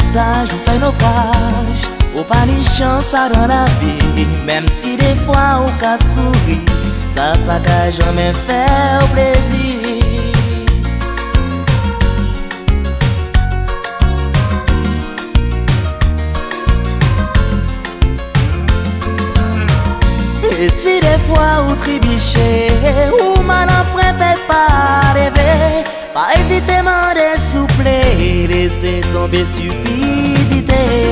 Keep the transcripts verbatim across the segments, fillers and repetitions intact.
message ou fait naufrage. Ou pas ni chance à dans la vie. Même si des fois ou qu'à sourire, ça pas qu'à jamais faire plaisir. Et si des fois ou tribiché, ou mal après peut pas rêver, pas hésiter à dessouffler, laisser tomber stupidité.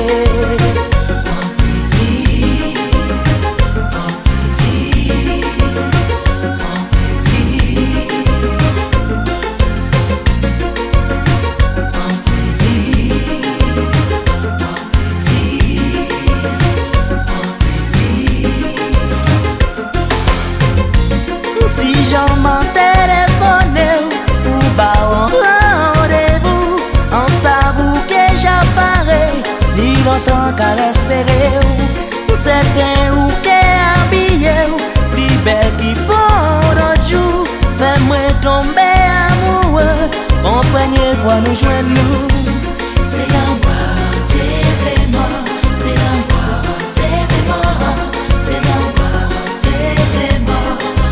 Si j'en m'en téléphoné ou bas en rendez-vous, en s'avoue que j'apparais, ni longtemps qu'à l'espérer. C'était ou qu'est habillé, plus belle qui pendant jour, fais-moi tomber amoureux, comprenez voir nous joindre nous. C'est l'amour, t'es vraiment, c'est l'amour, t'es vraiment, c'est l'amour, t'es vraiment.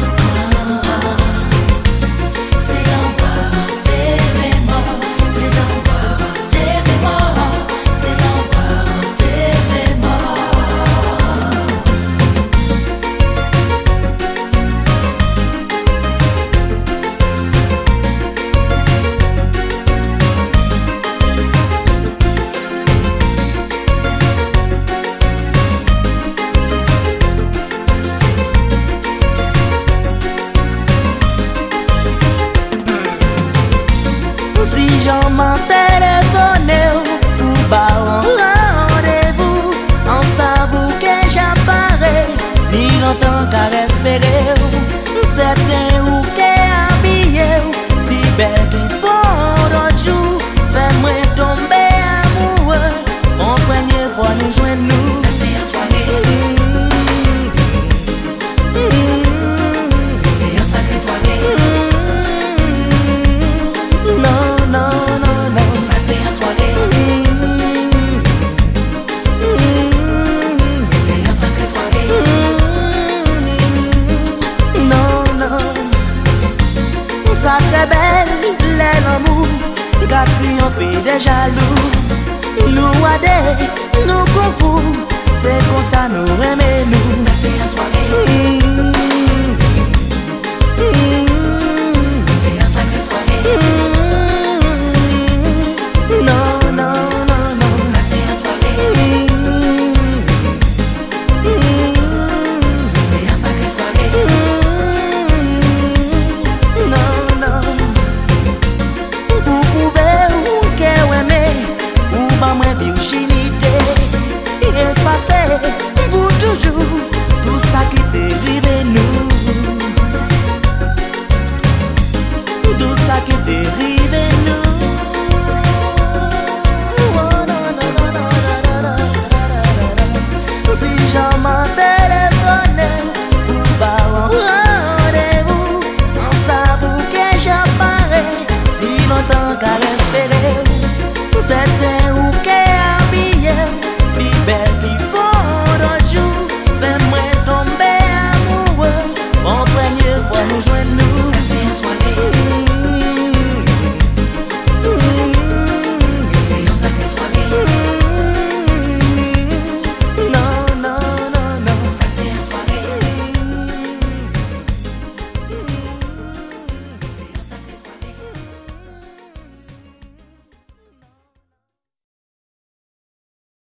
C'est l'amour, t'es vraiment, c'est l'amour, t'es vraiment, c'est l'amour, t'es vraiment. Si j'en m'en téléphoné ou bas en rendez-vous, en s'avoue que j'apparais, ni longtemps qu'à espérer. C'était ou qu'est habillé, plus belle qui pendant jour, fais-moi tomber amoureux, comprenez voir nous joindre nous. Ça c'est en soirée, c'est en sacrée soirée. Non, non, non, non. Ça c'est en soirée, c'est en sacrée soirée. Non, non. Ça très belle, l'amour, qu'a triomphé des jaloux. Nous adé, nous confous, c'est comme ça nous aimons nous. Ça c'est en soirée.